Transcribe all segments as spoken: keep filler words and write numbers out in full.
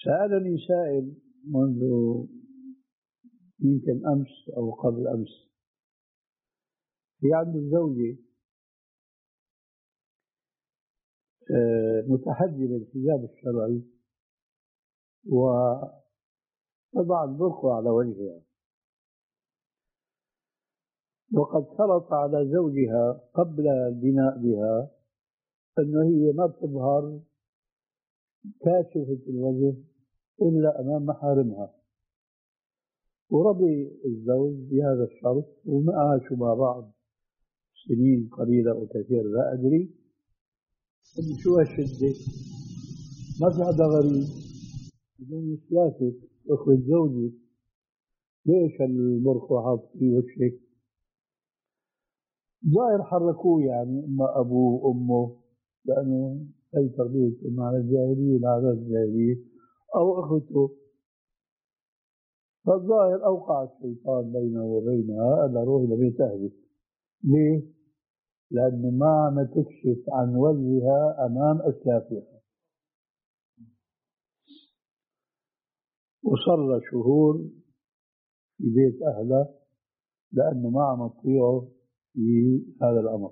سألني سائل منذ يمكن أمس أو قبل أمس، في عنده زوجة آه، متحجبة الحجاب الشرعي وتضع البرقع على وجهها، وقد شرط على زوجها قبل البناء بها أنه هي ما تظهر كاشفة الوجه إلا أمام محارمها، ورضي الزوج بهذا الشرط وما عاشوا مع بعض سنين قليلة أو كثيرة لا أدري. شو هالشدة؟ ما في حدا غريب بدون ثلاثة أخوة زوجي، ليش المرخى حاط في وجهك؟ ظاهر حركوه يعني إما أبوه وأمه، لأنه هي تربيتهم على الجاهلية العادات الجاهلية، أو أخته، فالظاهر أوقع الشيطان بينه وبينها قال روح لبيت أهلك. ليه؟ لأنه ما عم تكشف عن وجهها أمام أسلافها، وصار شهور في بيت أهلها لأنه ما عم تطيعه في هذا الأمر.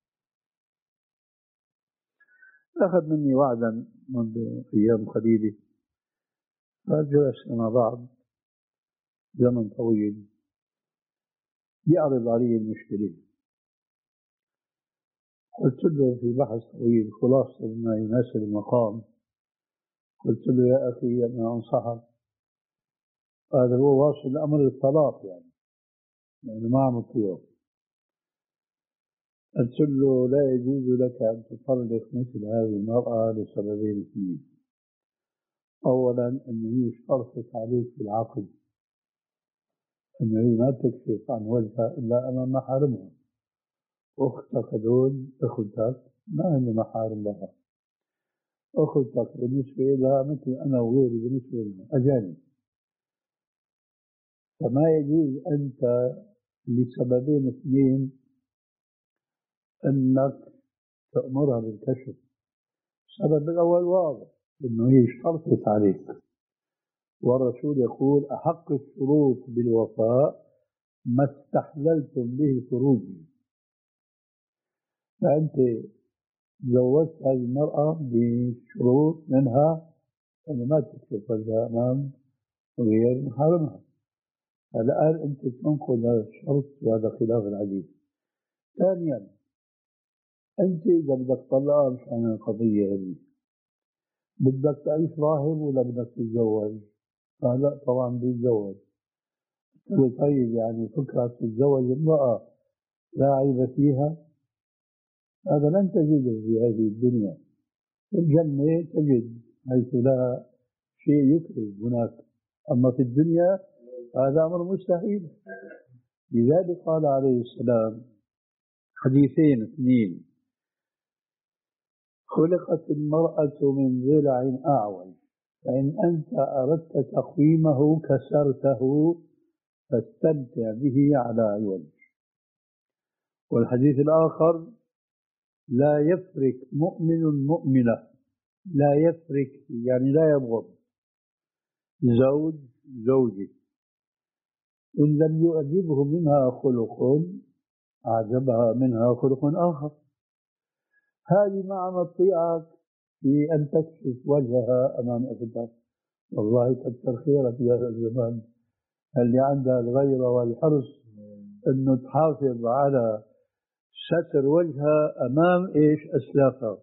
أخذ مني وعدا منذ أيام قليلة، فجلسنا مع بعض زمن طويل يعرض علي المشكلة. قلت له في بحث طويل خلاصة ما يناسب المقام، قلت له يا أخي أنا أنصحك، هذا هو واصل لأمر الطلاق يعني لأنه ما عم تطيعه. قلت له لا يجوز لك أن تطلق مثل هذه المرأة لسببين اثنين. أولا أن هي اشترطت عليك في العقد أن هي ما تكشف عن وجهها إلا أمام محارمها، أختك هذول أختك ما هن محارم لها، أختك بالنسبة لها مثل أنا وغيري بالنسبة لها أجانب، فما يجوز أنت لسببين اثنين أنك تأمرها بالكشف. السبب الأول واضح أنه هي اشترطت عليك، والرسول يقول أحق الشروط بالوفاء ما استحللتم به الفروج. فأنت زوجت هذه المرأة بشروط منها أن ما تكشف وجهها أمام غير محارمها، الآن أنت تنقض هذا الشرط وهذا خلاف الحديث. ثانيا أنت إذا بدك تطلقها مشان القضية هذه بدك تعيش راهب ولا بدك تتزوج؟ قال لا طبعا بدي أتزوج. طيب يعني فكرة تتزوج امرأة لا عيب فيها، هذا لن تجده في هذه الدنيا. في الجنة تجد حيث لا شيء يكره هناك، أما في الدنيا هذا أمر مستحيل. لذلك قال عليه السلام حديثين اثنين: خلقت المرأة من ضلع أعوج، فإن أنت أردت تقويمه كسرته فاستمتع به على عوج. والحديث الآخر: لا يفرك مؤمن مؤمنة، لا يفرك يعني لا يبغض زوج زوجه إن لم يعجبه منها خلق أعجبها منها خلق آخر. هذه مع مطيعك في أن تكشف وجهها أمام أختك، والله كثر خيرها في هذا الزمان اللي عندها الغيرة والحرص أنه تحافظ على ستر وجهها أمام إيش أسلافها.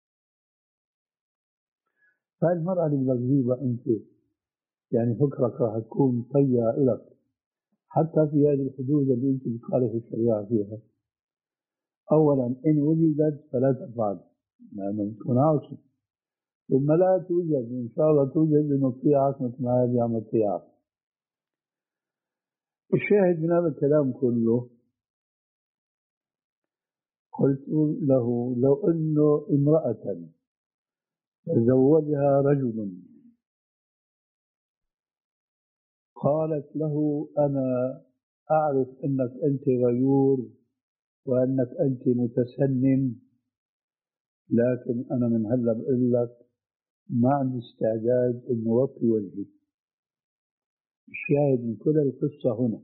فالمرأة اللي بدك تجيبها أنت يعني فكرك راح تكون طيئة إلك حتى في هذه الحدود اللي أنت بتخالف الشريعة فيها. أولا إن وجدت فلا تفعل لأنه تكون عاصي، ثم لا توجد إن شاء الله توجد إنه تطيعك مثل ما هذه عم تطيعك. الشاهد من هذا الكلام كله قلت له لو أنه امرأة تزوجها رجل قالت له أنا أعرف أنك أنت غيور وأنك أنت متسنن، لكن أنا من هلا بقول لك ما عندي استعداد أن أغطي وجهي. الشاهد من كل القصة هنا،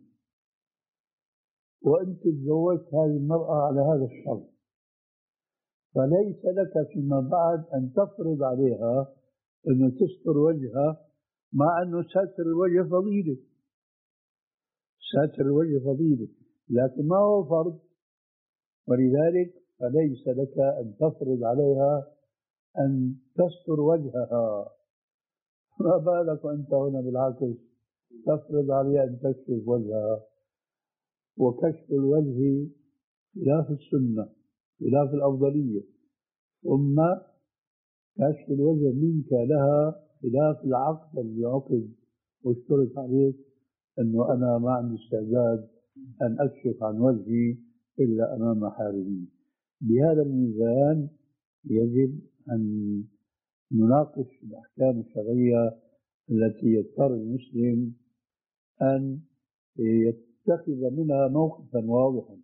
وأنت تزوجت هذه المرأة على هذا الشرط، فليس لك فيما بعد أن تفرض عليها أن تستر وجهها، مع أنه ساتر الوجه فضيلة، ساتر الوجه فضيلة، لكن ما هو فرض، ولذلك فليس لك أن تفرض عليها أن تستر وجهها. ما بالك أنت هنا بالعكس تفرض عليها أن تكشف وجهها، وكشف الوجه خلاف السنة، خلاف الأفضلية، ثم كشف الوجه منك لها خلاف العقد اللي عقد واشترط عليك أنه أنا ما عندي استعداد أن أكشف عن وجهي إلا أمام محارمي. بهذا الميزان يجب أن نناقش الأحكام الشرعية التي يضطر المسلم أن يتخذ منها موقفا واضحا.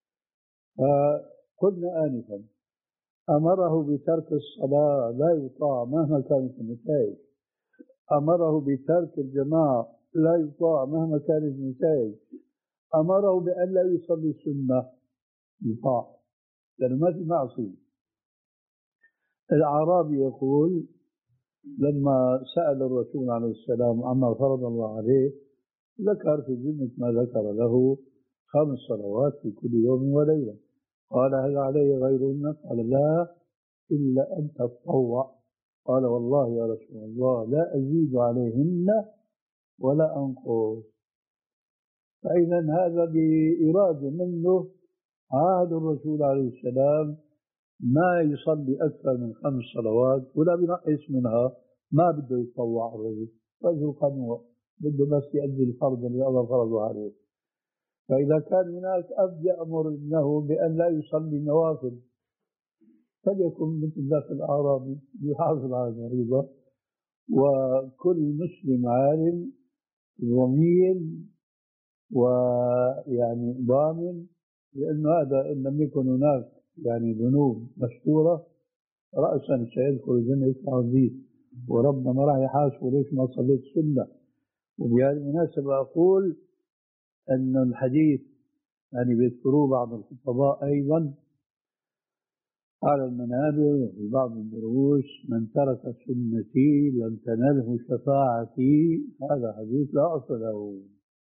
فقلنا آنفا أمره بترك الصلاة لا يطاع مهما كانت النتائج، أمره بترك الجماعة لا يطاع مهما كانت النتائج، أمره بأن لا يصلي سنة يطاع لأنه ما في معصية. الأعرابي يقول لما سأل الرسول عليه السلام عما فرض الله عليه ذكر في جملة ما ذكر له خمس صلوات في كل يوم وليلة، قال هل علي غيرهن؟ قال لا إلا أن تتطوع. قال والله يا رسول الله لا أزيد عليهن ولا أنقص. فإذا هذا بإرادة منه عهد الرسول عليه السلام ما يصلي أكثر من خمس صلوات ولا بنقص منها، ما بده يتطوع الرجل، رجل قنوع بده بس يؤدي الفرض اللي الله فرضه عليه. فإذا كان هناك أب يأمر ابنه بأن لا يصلي النوافل فليكن مثل ذاك الأعرابي يحافظ على المريضة. وكل مسلم عالم ضمير ويعني ضامن، لأن هذا إن لم يكن هناك يعني ذنوب مستورة رأسا سيدخل الجنة يدفع به، وربنا ما راح يحاسبه ليش ما صليت سنة. وبهذه المناسبة أقول أن الحديث يعني بيذكروه بعض الخطباء أيضا على المنابر وفي بعض الدروس: من ترك سنتي لم تنله شفاعتي. هذا حديث لا أصل له.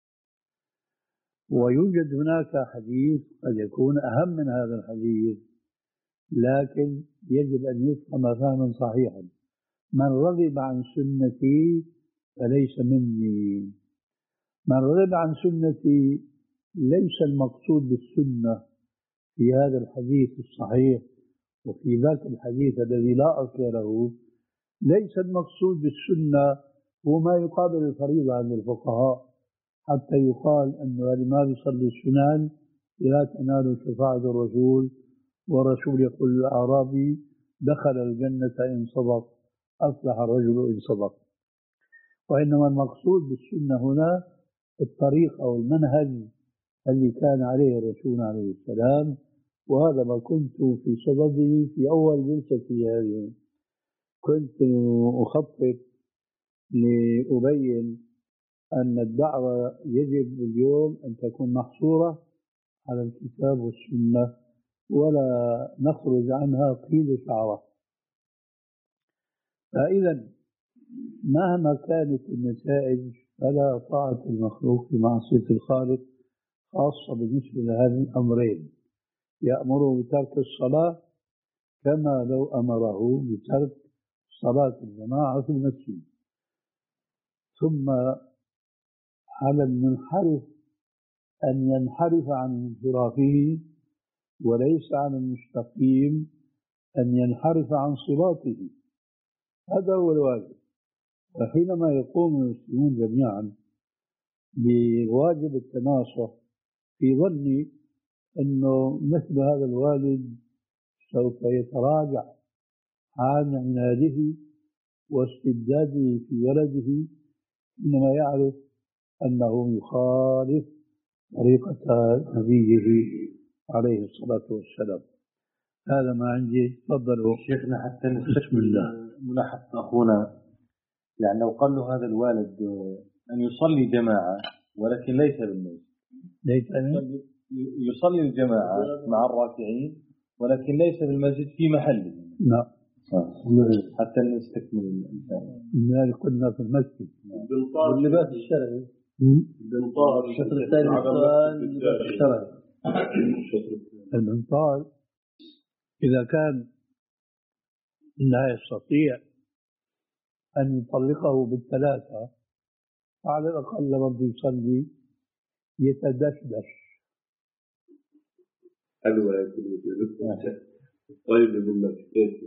ويوجد هناك حديث قد يكون أهم من هذا الحديث، لكن يجب أن يفهم فهما صحيحا: من رغب عن سنتي فليس مني. من رغب عن سنتي ليس المقصود بالسنة في هذا الحديث الصحيح وفي ذاك الحديث الذي لا أصل له، ليس المقصود بالسنة هو ما يقابل الفريضة عند الفقهاء، حتى يقال أنه لماذا يصلي السنن لا تنال شفاعة الرسول، والرسول يقول للأعرابي دخل الجنة إن صدق، أفلح الرجل إن صدق. وإنما المقصود بالسنة هنا الطريق أو المنهج الذي كان عليه الرسول عليه السلام، وهذا ما كنت في صدده في أول جلستي هذه. كنت أخطط لأبين أن الدعوة يجب اليوم أن تكون محصورة على الكتاب والسنة ولا نخرج عنها قيد شعرة. فإذا مهما كانت النتائج فلا طاعة المخلوق في معصية الخالق، خاصة بالنسبة لهذه الأمرين: يأمره بترك الصلاة كما لو أمره بترك صلاة الجماعة في المسجد. ثم على المنحرف أن ينحرف عن انحرافه، وليس على المستقيم أن ينحرف عن صلاته. هذا هو الواجب. وحينما يقوم المسلمون جميعا بواجب التناصح في ظني أنه مثل هذا الوالد سوف يتراجع عن عناده واستبداده في ولده حينما يعرف أنه يخالف طريقة نبيه عليه الصلاة والسلام. هذا ما عندي. تفضلوا شيخنا حتى بسم الله. ملاحظة أخونا، يعني لو قال له هذا الوالد أن يصلي جماعة ولكن ليس بالمسجد، ليس يصلي الجماعة مع الراكعين ولكن ليس بالمسجد في محله. نعم. حتى نستكمل الإنسان. لذلك قلنا في المسجد. باللباس الشرعي. بالمنطار. الشطر الثاني من السؤال اللباس الشرعي. المنطار إذا كان لا يستطيع أن يطلقه بالثلاثة على الأقل لما يصلي يتدشدش. حلو يا طيب بالله.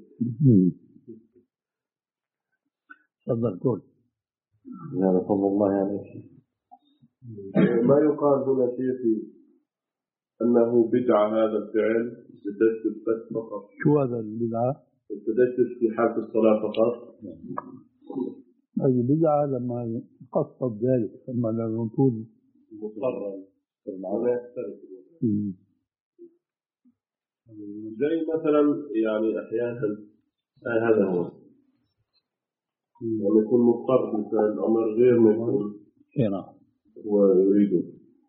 تفضل قول. هذا فضل الله عليك. ما يقال هنا شيخي أنه بدعة هذا الفعل التدشدش فقط. شو هذا البدعة؟ التدشدش في حالة الصلاة فقط. هذه بدعة لما قصد ذلك، لما لا نقول مضطر ولا يختلف. زي مثلا يعني أحيانا هذا هو يعني يكون مضطر مثلا الأمر غير ما يكون هنا ويريده.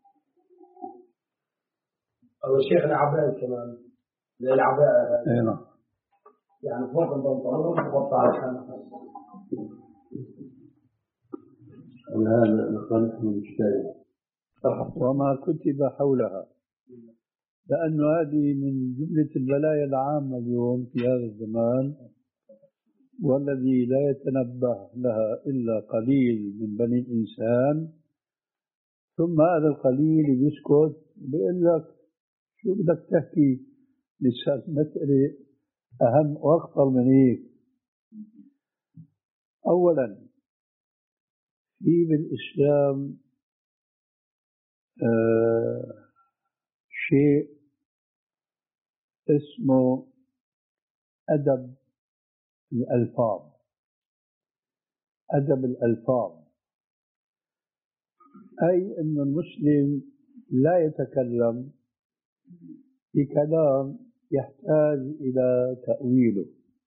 أو شيخنا عباية كمان زي العباية هنا يعني فوق البنطلون تغطى على الحنة. هذا نخلص من الشيء وما كتب حولها، لأن هذه من جملة البلايا العامة اليوم في هذا الزمان، والذي لا يتنبه لها إلا قليل من بني الإنسان، ثم هذا القليل يسكت وبيقول لك شو بدك تحكي، لسه مسألة أهم وأخطر من هيك. أولا في بالإسلام آه شيء اسمه أدب الألفاظ. أدب الألفاظ أي أن المسلم لا يتكلم بكلام يحتاج إلى تأويله،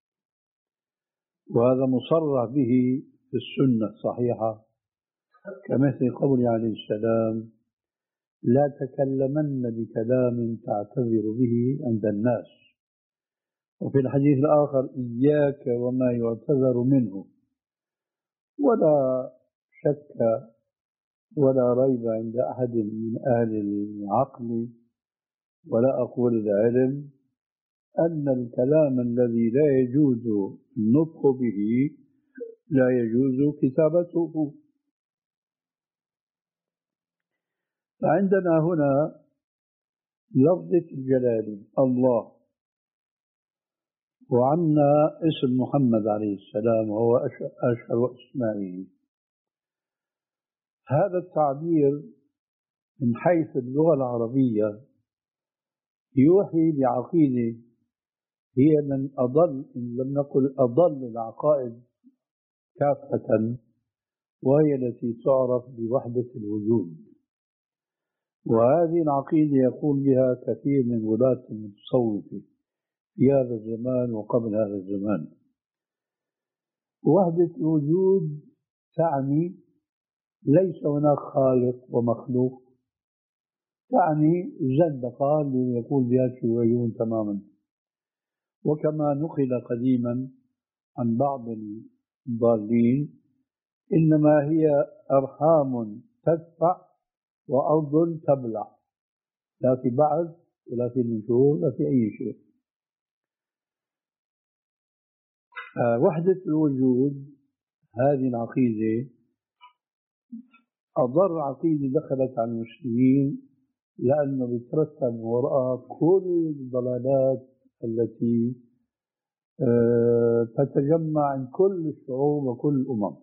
وهذا مصرح به في السنة الصحيحة، كمثل قول عليه السلام: لا تكلمن بكلام تعتذر به عند الناس. وفي الحديث الآخر: إياك وما يعتذر منه. ولا شك ولا ريب عند أحد من أهل العقل ولا أقول العلم أن الكلام الذي لا يجوز النطق به لا يجوز كتابته. فعندنا هنا لفظة الجلال الله، وعنا اسم محمد عليه السلام وهو أشهر أسمائه. هذا التعبير من حيث اللغة العربية يوحي بعقيدة هي من أضل، إن لم نقل أضل العقائد كافة، وهي التي تعرف بوحدة الوجود. وهذه العقيدة يقول بها كثير من ولاة المتصوفة في هذا الزمان وقبل هذا الزمان. وحدة الوجود تعني ليس هناك خالق ومخلوق، تعني الزندقة اللي يقول بها الشيوعيون تماما. وكما نقل قديما عن بعض الضالين: إنما هي أرحام تدفع وأرض تبلع، لا في بعث ولا في نشور ولا في أي شيء. آه وحدة الوجود هذه العقيدة أضر عقيدة دخلت على المسلمين، لأنه بيترتب وراءها كل الضلالات التي آه تتجمع عن كل الشعوب وكل الأمم.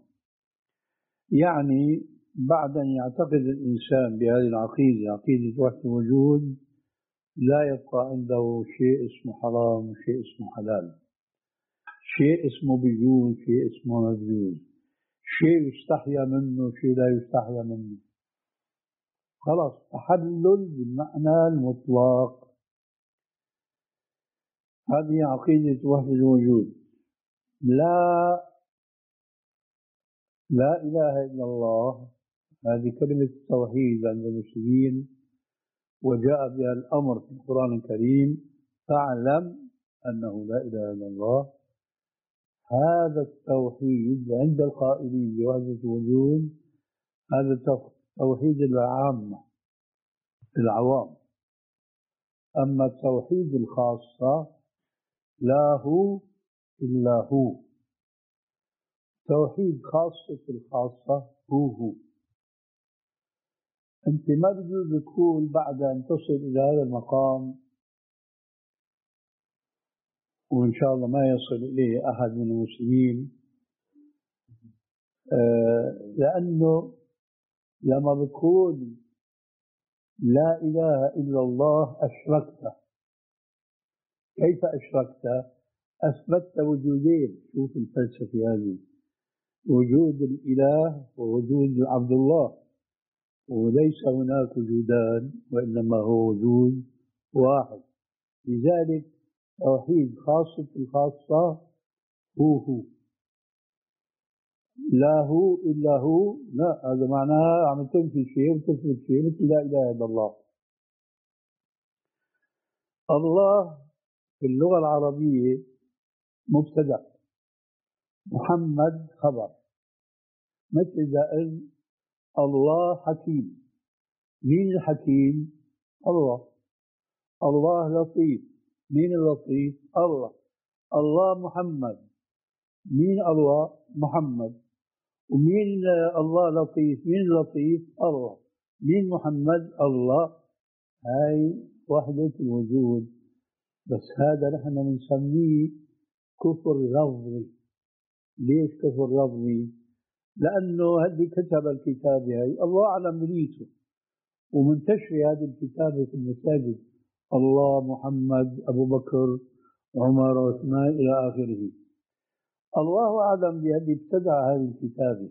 يعني بعد أن يعتقد الإنسان بهذه العقيدة، عقيدة وحدة الوجود، لا يبقى عنده شيء اسمه حرام وشيء اسمه حلال، شيء اسمه بيجوز شيء اسمه ما بيجوز، شيء يستحيا منه شيء لا يستحيا منه. خلاص تحلل بالمعنى المطلق. هذه عقيدة وحدة الوجود. لا لا إله إلا الله، هذه كلمة التوحيد عند المسلمين، وجاء بها الأمر في القرآن الكريم: فاعلم أنه لا إله إلا الله. هذا التوحيد عند القائلين بوحدة الوجود هذا توحيد العامة العوام. أما التوحيد الخاصة لا هو إلا هو، توحيد خاصة الخاصة هو هو. أنت ما بجوز تقول بعد أن تصل إلى هذا المقام، وإن شاء الله ما يصل إليه أحد من المسلمين، آه لأنه لما بتقول لا إله إلا الله أشركت. كيف أشركت؟ أثبتت وجودين. شوف الفلسفة هذه: وجود الإله ووجود عبد الله، وليس هناك وجودان وإنما هو وجود واحد. لذلك توحيد خاصة الخاصة هو هو، لا هو إلا هو. لا، هذا معناها عم تنفي شيء وتثبت شيء، مثل لا إله إلا الله. الله في اللغة العربية مبتدأ، محمد خبر. مثل إذا قلت الله حكيم، مين الحكيم؟ الله. الله لطيف، مين اللطيف؟ الله. الله محمد، مين الله؟ محمد. ومين الله لطيف؟ مين اللطيف؟ الله. مين محمد؟ الله. هاي وحدة الوجود. بس هذا نحن بنسميه كفر لفظي. ليش كفر لفظي؟ لأنه هذه كتب الكتاب هاي الله أعلم بنيته، ومنتشر هذه الكتابة في المساجد: الله محمد أبو بكر عمر وعثمان إلى آخره. الله أعلم بهذه، ابتدع هذه الكتابة.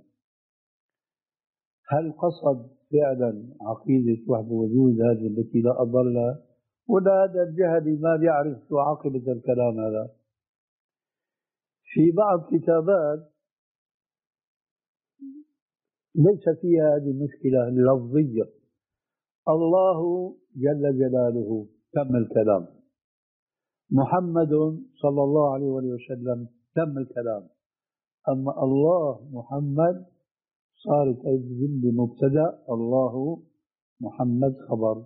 هل قصد فعلا عقيدة وحده وجود هذه التي لا أضل، ولا هذا الجهل ما بيعرف شو عاقبة الكلام هذا؟ في بعض كتابات ليس فيها هذه المشكلة اللفظية. الله جل جلاله تم الكلام، محمد صلى الله عليه وسلم تم الكلام. أما الله محمد صارت الجملة مبتدأ، الله محمد خبر.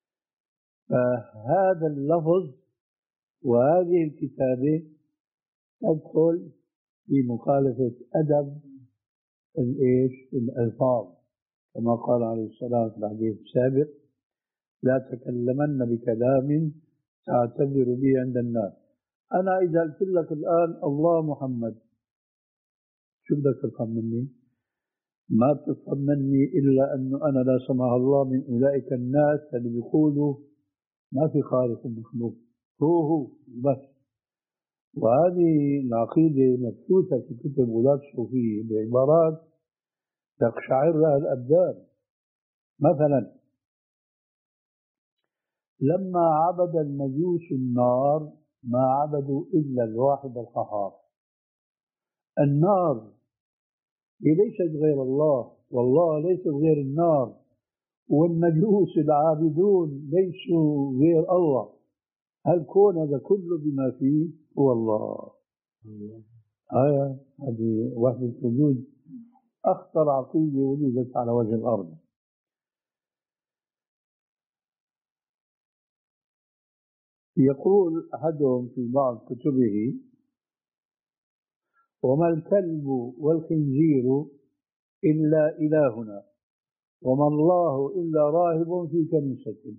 فهذا اللفظ وهذه الكتابة تدخل في مخالفة أدب الإيش الألفاظ، كما قال عليه السلام في الحديث السابق: لا تكلمن بكلام تعتذر به عند الناس. أنا إذا قلت لك الآن الله محمد، شو بدك تفهم مني؟ ما بتفهم مني إلا أنه أنا لا سمح الله من أولئك الناس اللي بيقولوا ما في خالق مخلوق، هو هو بس. وهذه العقيدة مبثوثة في كتب غلاة الصوفية بعبارات تقشعر لها الأبدان. مثلا لما عبد المجوس النار ما عبدوا إلا الواحد القهار. النار هي ليست غير الله، والله ليست غير النار، والمجوس العابدون ليسوا غير الله. الكون هذا كله بما فيه هو الله. آية هذه وحدة الوجود أخطر عقيدة وجدت على وجه الأرض. يقول أحدهم في بعض كتبه: وما الكلب والخنزير إلا إلهنا، وما الله إلا راهب في كنيسة.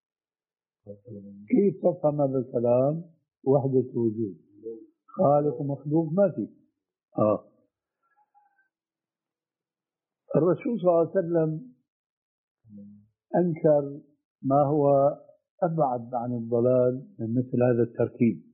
كيف تفهم هذا الكلام؟ وحدة وجود، خالق ومخلوق ما في. آه. الرسول صلى الله عليه وسلم أنكر ما هو أبعد عن الضلال من مثل هذا التركيب.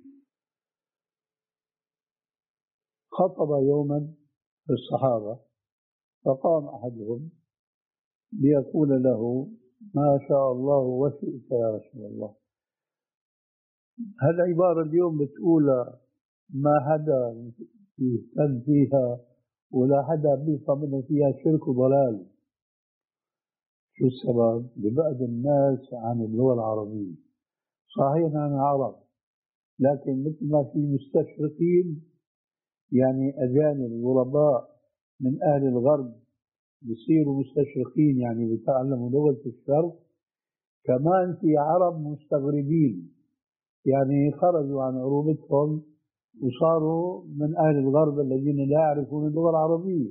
خطب يوما الصحابة، فقام أحدهم ليقول له: ما شاء الله وشئت يا رسول الله. هالعبارة اليوم بتقولها ما حدا يهتم فيها ولا حدا بيفهم إنه فيها شرك وضلال. شو السبب؟ لبعد الناس عن اللغة العربية. صحيح نحن عرب، لكن مثل ما في مستشرقين يعني أجانب غرباء من أهل الغرب بيصيروا مستشرقين يعني بيتعلموا لغة الشرق، كمان في عرب مستغربين يعني خرجوا عن عروبتهم وصاروا من أهل الغرب الذين لا يعرفون اللغة العربية.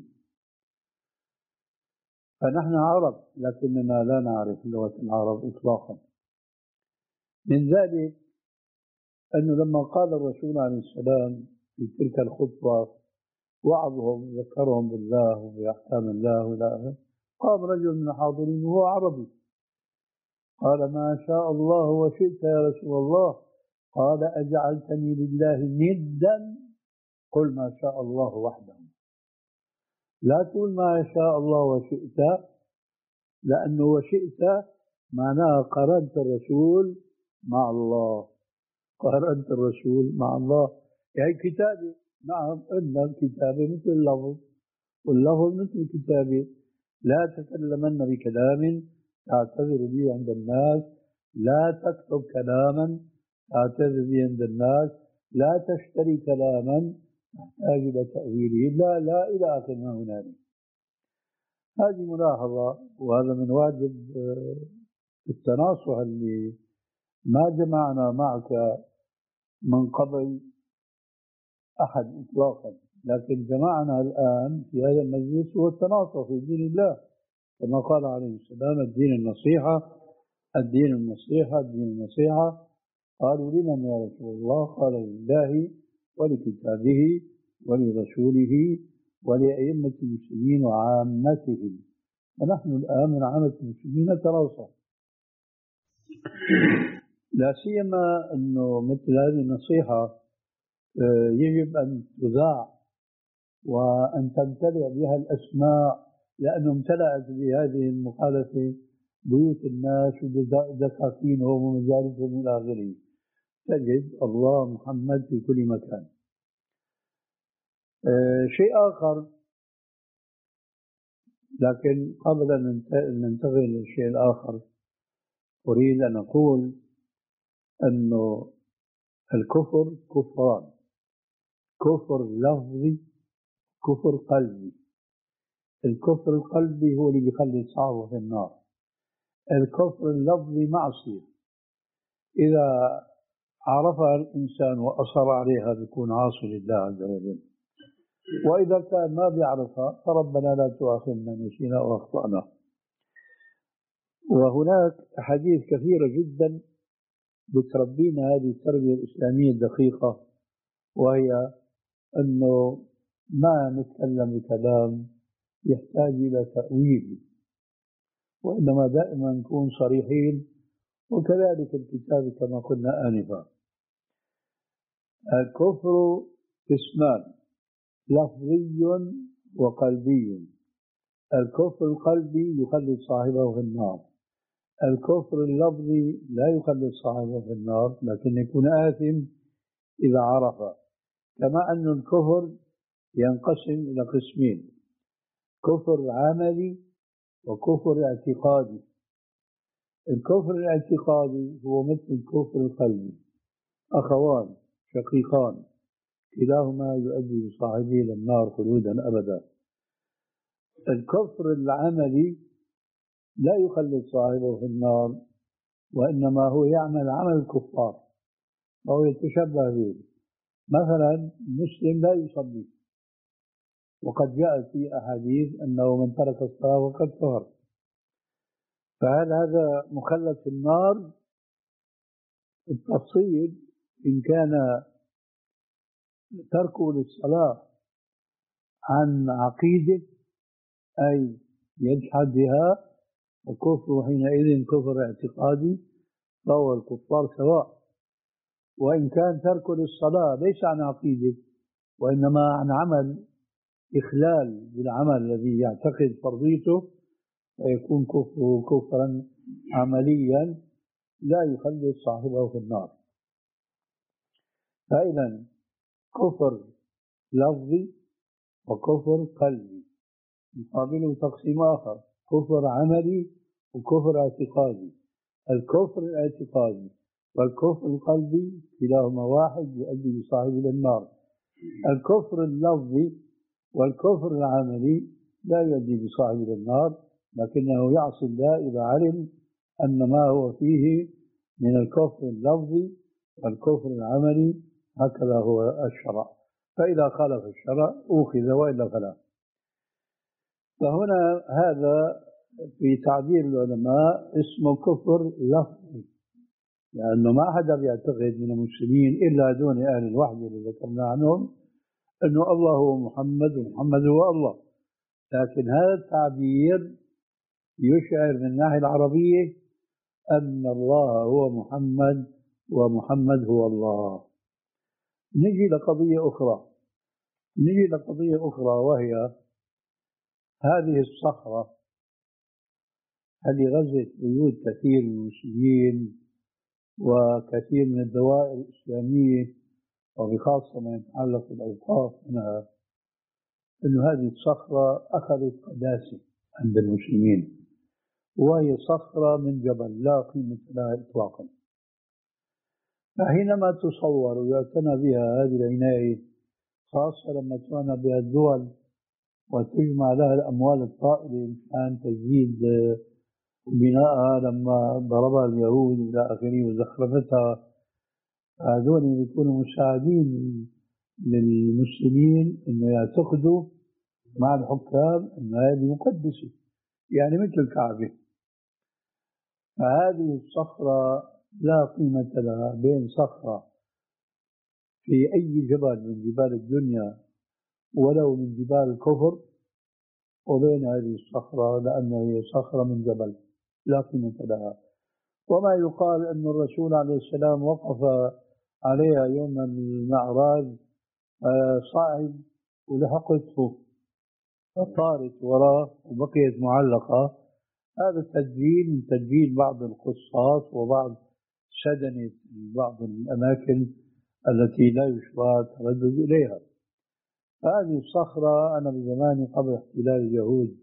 فنحن عرب لكننا لا نعرف لغة العرب إطلاقا. من ذلك أنه لما قال الرسول عليه السلام في تلك الخطبة وعظهم ذكرهم بالله وبأحكام الله ولا قام رجل من الحاضرين وهو عربي قال ما شاء الله وشئت يا رسول الله. قال أجعلتني لله ندا؟ قل ما شاء الله وحده، لا تقول ما شاء الله وشئت، لأنه وشئت معناها قارنت الرسول مع الله. قارنت الرسول مع الله يعني كتابة. نعم قلنا الكتابة مثل اللفظ واللفظ مثل الكتابة. لا تكلمن بكلام تعتذر به عند الناس، لا تكتب كلاما تعتذر به عند الناس، لا تشتري كلاما تحتاج إلى تأويله، لا لا إلى آخر ما هنالك. هذه ملاحظة، وهذا من واجب التناصح اللي ما جمعنا معك من قبل أحد إطلاقا، لكن جمعنا الآن في هذا المجلس هو التناصح في دين الله كما قال عليه السلام الدين النصيحة الدين النصيحة الدين النصيحة. قالوا لمن يا رسول الله؟ قال لله ولكتابه ولرسوله ولأئمة المسلمين وعامتهم. ونحن الآن من عامة المسلمين نتناصح، لا سيما أنه مثل هذه النصيحة يجب أن تذاع وأن تمتلئ بها الأسماء، لأنه امتلأت بهذه المخالفة بيوت الناس ودكاكينهم ومجالسهم إلى آخره. تجد الله محمد في كل مكان. أه شيء آخر، لكن قبل أن ننتقل للشيء الآخر أريد أن أقول أنه الكفر كفران: كفر لفظي، كفر قلبي. الكفر القلبي هو اللي بيخلي صاحبه في النار. الكفر اللفظي معصية إذا عرفها الإنسان وأصر عليها بيكون عاصي لله عز وجل، وإذا كان ما بيعرفها فربنا لا تؤاخذنا نسينا وأخطأنا. وهناك أحاديث كثيرة جدا بتربينا هذه التربية الإسلامية الدقيقة، وهي أنه ما نتكلم بكلام يحتاج إلى تأويل، وإنما دائما نكون صريحين. وكذلك الكتاب كما قلنا آنفا. الكفر قسمان: لفظي وقلبي. الكفر القلبي يخلد صاحبه في النار، الكفر اللفظي لا يخلد صاحبه في النار لكن يكون آثم إذا عرف. كما أن الكفر ينقسم إلى قسمين: كفر عملي وكفر اعتقادي. الكفر الاعتقادي هو مثل الكفر القلبي، أخوان شقيقان كلاهما يؤدي بصاحبه إلى النار خلودا أبدا. الكفر العملي لا يخلد صاحبه في النار، وإنما هو يعمل عمل الكفار أو يتشبه به. مثلا مسلم لا يصلي، وقد جاء في أحاديث أنه من ترك الصلاة وقد كفر، فهل هذا مخلد في النار؟ التفصيل إن كان تركه للصلاة عن عقيدة أي يجحد بها وكفره حينئذ كفر اعتقادي فهو الكفار سواء. وإن كان تركه للصلاة ليس عن عقيدة وإنما عن عمل إخلال بالعمل الذي يعتقد فرضيته فيكون كفره كفرا عمليا لا يخلد صاحبه في النار. فإذا كفر لفظي وكفر قلبي، يقابله تقسيم آخر كفر عملي وكفر اعتقادي. الكفر الاعتقادي والكفر القلبي كلاهما واحد يؤدي بصاحبه إلى النار. الكفر اللفظي والكفر العملي لا يؤدي بصاحبه إلى النار، لكنه يعصي الله إذا علم أن ما هو فيه من الكفر اللفظي والكفر العملي هكذا هو الشرع، فإذا خالف الشرع أخذ وإلا فلا. فهنا هذا في تعبير العلماء اسمه كفر لفظي، لأنه ما حدا بيعتقد من المسلمين إلا دون أهل الوحي اللي ذكرنا عنهم أنه الله هو محمد ومحمد هو الله. لكن هذا التعبير يشعر من الناحية العربية أن الله هو محمد ومحمد هو الله. نجي لقضية أخرى نجي لقضية أخرى وهي هذه الصخرة التي غزت بيوت كثير من المسلمين وكثير من الدوائر الإسلامية، وبخاصة ما يتعلق بالأوقاف منها، أن هذه الصخرة أخذت قداسة عند المسلمين، وهي صخرة من جبل لا قيمة لها إطلاقا. فحينما تصور ويعتنى بها هذه العناية، خاصة لما تعنى بها الدول وتجمع لها الأموال الطائلة مشان تجديد بناءها لما ضربها اليهود إلى آخره وزخرفتها، هذول يكونوا مساعدين للمسلمين أنه يعتقدوا مع الحكام أن هذه مقدسة، يعني مثل الكعبة. فهذه الصخرة لا قيمة لها بين صخرة في أي جبل من جبال الدنيا ولو من جبال الكفر، وبين هذه الصخرة لأنها هي صخرة من جبل لا قيمة لها. وما يقال أن الرسول عليه السلام وقف عليها يوم المعراج، صعد ولحقته فطارت وراه وبقيت معلقة. هذا التسجيل من تسجيل بعض القصات وبعض سدنة بعض الأماكن التي لا يشبه التردد إليها. هذه الصخرة أنا بزمان قبل احتلال اليهود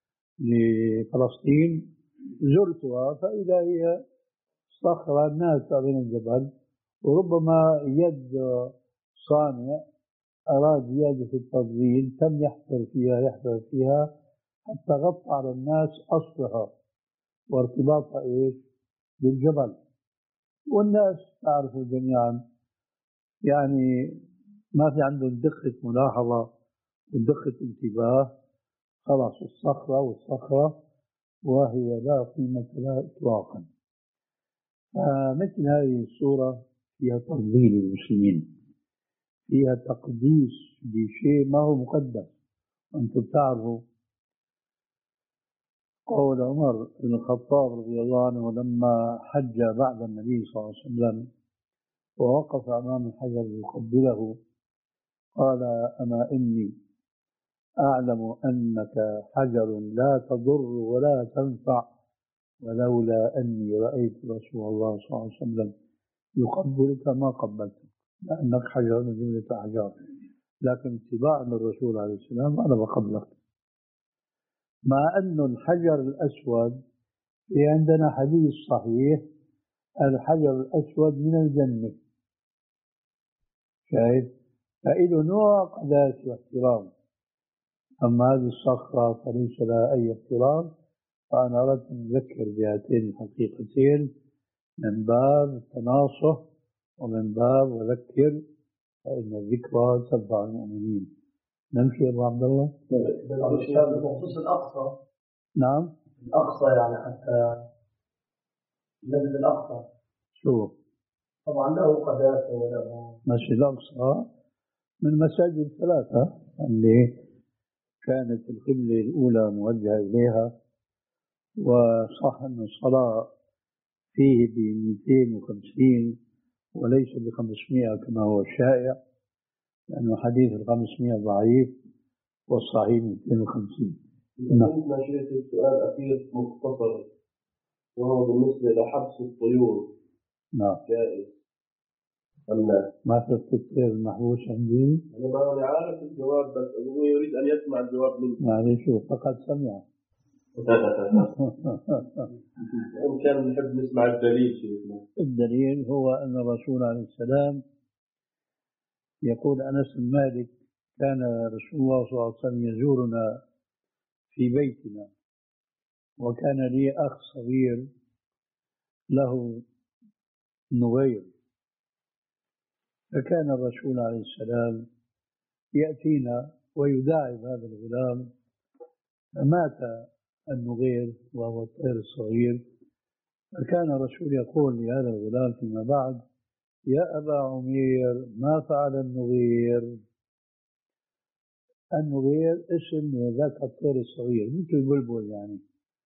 لفلسطين زرتها، فإذا هي صخرة ناتئة بين الجبل، وربما يد صانع أراد زيادة التفضيل تم يحفر فيها يحفر فيها حتى غطى على الناس أصلها وارتباطها إيش بالجبل. والناس تعرفوا جميعا يعني ما في عندهم دقة ملاحظة ودقة انتباه، خلاص الصخرة والصخرة وهي لا قيمة لها إطلاقا. فمثل هذه الصورة فيها تفضيل المسلمين، فيها تقديس لشيء ما هو مقدس. وأنتم تعرفوا قول عمر بن الخطاب رضي الله عنه لما حج بعد النبي صلى الله عليه وسلم ووقف أمام الحجر يقبله، قال: أما إني أعلم أنك حجر لا تضر ولا تنفع، ولولا أني رأيت رسول الله صلى الله عليه وسلم يقبلك ما قبلتك، لأنك حجر من جملة أحجار، لكن اتباعا للرسول عليه السلام أنا بقبلك. مع أن الحجر الأسود في عندنا حديث صحيح: الحجر الأسود من الجنة. شايف؟ فإله نوع قداسة واحترام. أما هذه الصخرة فليس لها أي احترام. فأنا أردت أن أذكر بهاتين الحقيقتين من باب التناصح ومن باب وذكر فإن الذكرى تنفع المؤمنين. نمشي يا أبو عبد الله؟ بخصوص الأقصى. نعم. الأقصى يعني حتى المسجد الأقصى شو؟ طبعا له قداسة وله. مسجد الأقصى من المساجد الثلاثة اللي كانت القبلة الأولى موجهة إليها، وصح أن الصلاة فيه ب مئتين وخمسين وليس ب خمسمائة كما هو الشائع، لأنه حديث ال خمسمائة ضعيف والصحيح مئتين وخمسين. نعم. شيخ السؤال أخير مختصر، وهو بالنسبة لحبس الطيور. نعم. جائز؟ الناس. ما في التطير المحبوس عندي. أنا ما أنا عارف الجواب بس هو يريد أن يسمع الجواب منك. معلش فقد سمع. إن كان نحب نسمع الدليل شيخنا. الدليل هو أن الرسول عليه السلام يقول أنس بن مالك كان رسول الله صلى الله عليه وسلم يزورنا في بيتنا، وكان لي أخ صغير له نغير، فكان الرسول عليه السلام يأتينا ويداعب هذا الغلام، فمات النغير وهو الطير الصغير، فكان الرسول يقول لهذا الغلام فيما بعد: يا أبا عمير ما فعل النغير؟ النغير اسم لذاك الطير الصغير مثل البلبل يعني،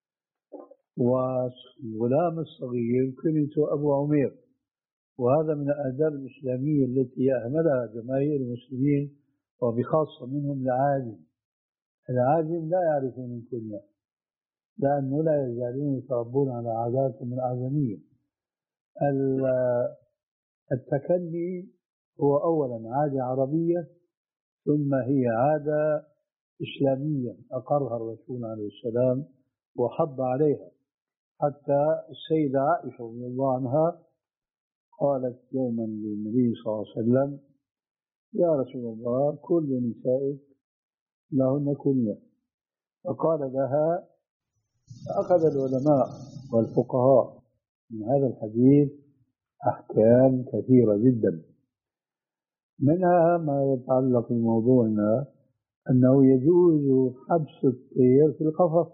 والغلام الصغير كنيته أبو عمير. وهذا من الآداب الإسلامية التي أهملها جماهير المسلمين وبخاصة منهم العاجم. العاجم لا يعرفون الكنية لأنه لا يزالون يتربون على عاداتهم الأعجمية. التكني هو أولا عادة عربية، ثم هي عادة إسلامية أقرها الرسول عليه السلام وحض عليها. حتى السيدة عائشة رضي الله عنها قالت يوما للنبي صلى الله عليه وسلم: يا رسول الله كل نسائك لهن كنية. فقال لها: أخذ العلماء والفقهاء من هذا الحديث أحكام كثيرة جدا، منها ما يتعلق بموضوعنا أنه يجوز حبس الطير في القفص،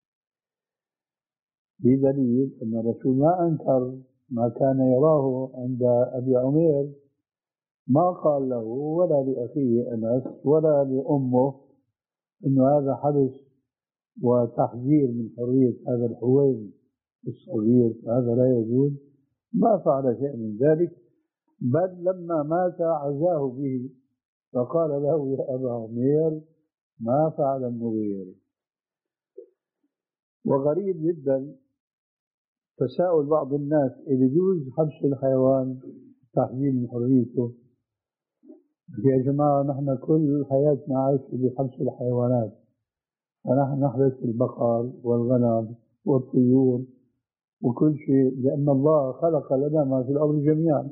بدليل أن الرسول ما أنكر ما كان يراه عند أبي عمير، ما قال له ولا لأخيه أنس ولا لأمه أن هذا حبس وتحذير من حرية هذا الحويني الصغير، هذا لا يجوز. ما فعل شيء من ذلك، بل لما مات عزاه به فقال له: يا أبا عمير ما فعل النغير. وغريب جدا تساؤل بعض الناس: إذا يجوز حبس الحيوان تحذير من حريته؟ يا جماعة نحن كل حياتنا عايشة بحبس الحيوانات، ونحن نحبس البقر والغنم والطيور وكل شيء، لأن الله خلق لنا ما في الأرض جميعا.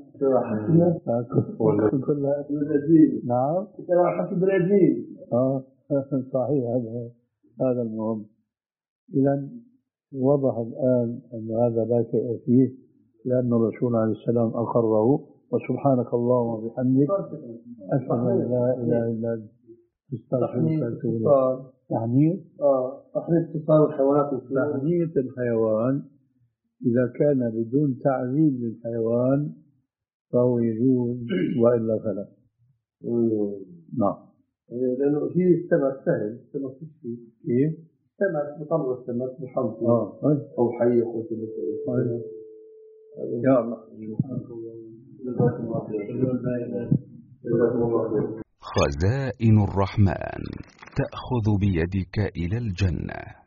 كلها نعم حسب الأدين. آه صحيح. هذا هذا المهم. إذا وضح الآن أن هذا لا شيء فيه، لأن الرسول عليه السلام أقره. وسبحانك اللهم وبحمدك أشهد أن لا إله إلا أنت أستغفرك وأتوب إليك. تحنيط اه تحنيط اتصال الحيوانات. تحنيط الحيوان إذا كان بدون تعذيب للحيوان فهو يجوز، وإلا فلا. نعم. لأنه في السمك سهل، السمك فيش كيف؟ سمك بطلع السمك بحمصه آه أو حي أو شيء. يا الله. خزائن الرحمن تأخذ بيدك إلى الجنة.